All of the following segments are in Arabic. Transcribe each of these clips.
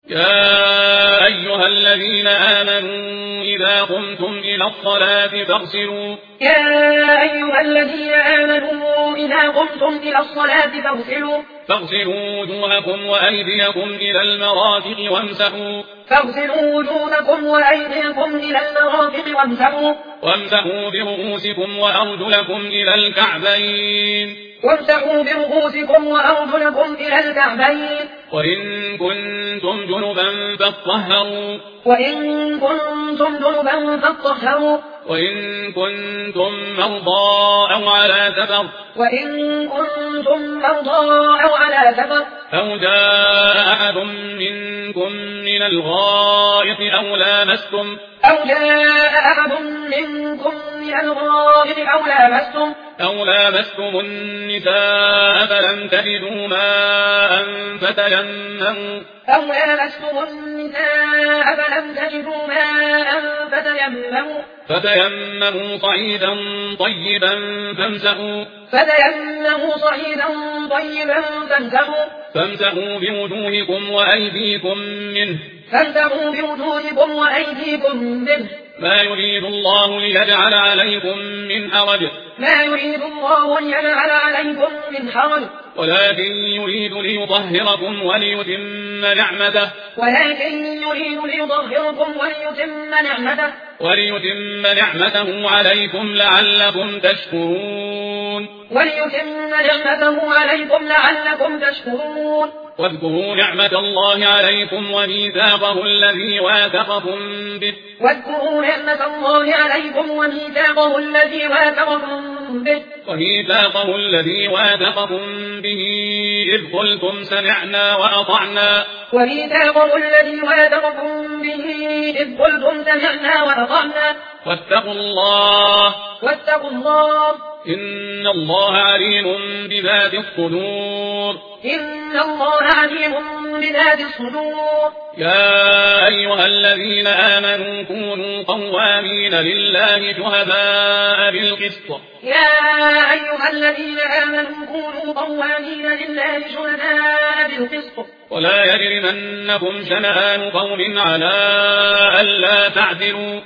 يا أيها الذين آمنوا إذا قمتم إلى الصلاة فاغسلوا فاغسلوا وجوهكم وأيديكم إلى المرافق وامسحوا برؤوسكم وأرجلكم إلى الكعبين وإن كنتم جنبا فاطهروا وإن كنتم مرضى أو على سفر أو جاء أحد منكم من الغائط أو لامستم النساء فلم تجدوا ماء فتيمموا صعيدا طيبا فامسحوا بوجوهكم وأيديكم منه ما يريد الله ليجعل عليكم من حرج ولكن يريد ليطهركم وليتم نعمته عليكم لعلكم تشكرون واذكروا نعمة الله عليكم وميثاقه الذي واثقكم به إذ قلتم سمعنا وأطعنا واتقوا الله إن الله عليم بذات الصدور يا أيها الذين آمنوا كونوا قوامين لله شهداء بالقسط ولا يجرمنكم شنآن قوم على ألا تعدلوا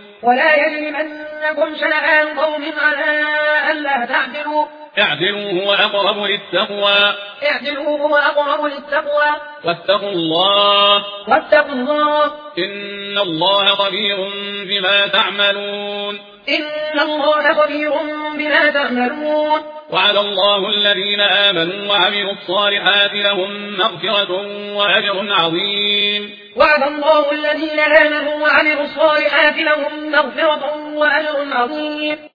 اعدلوا هو أقرب للتقوى واتقوا الله إن الله خبير بما تعملون وعد الله الذين آمنوا وعملوا الصالحات لهم مغفرة وأجر عظيم